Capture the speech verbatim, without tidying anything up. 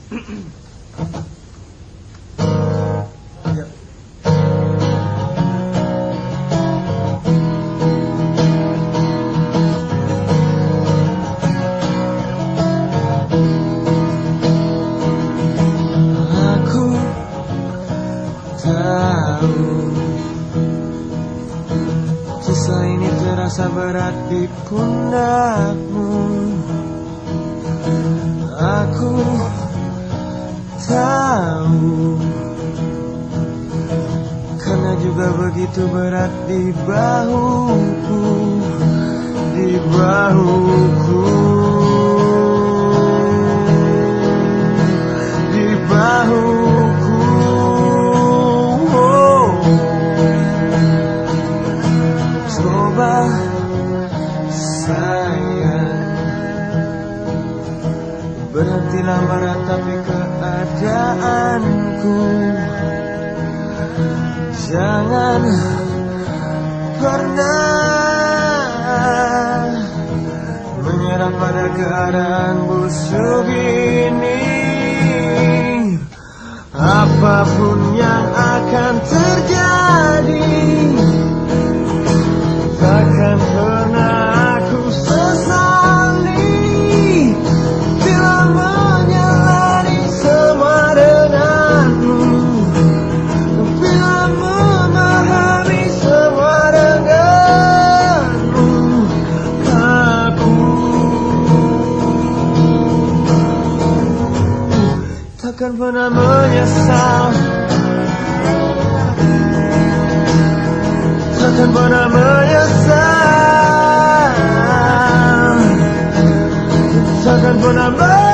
Ya. Aku tahu kisah ini terasa berat di pundakmu. Aku tahu karena juga begitu berat di bahuku, di bahuku, di bahuku. Oh. Coba sayang, berhentilah meratapi keadaanku. Jangan pernah menyerah pada keadaan busuk ini. Apapun yang akan terjadi, takkan pernah aku sesali bila menjalani semua denganmu, bila memahami semua denganmu. Aku takkan pernah menyesal, takkan pernah menyesal, takkan pernah menyesal.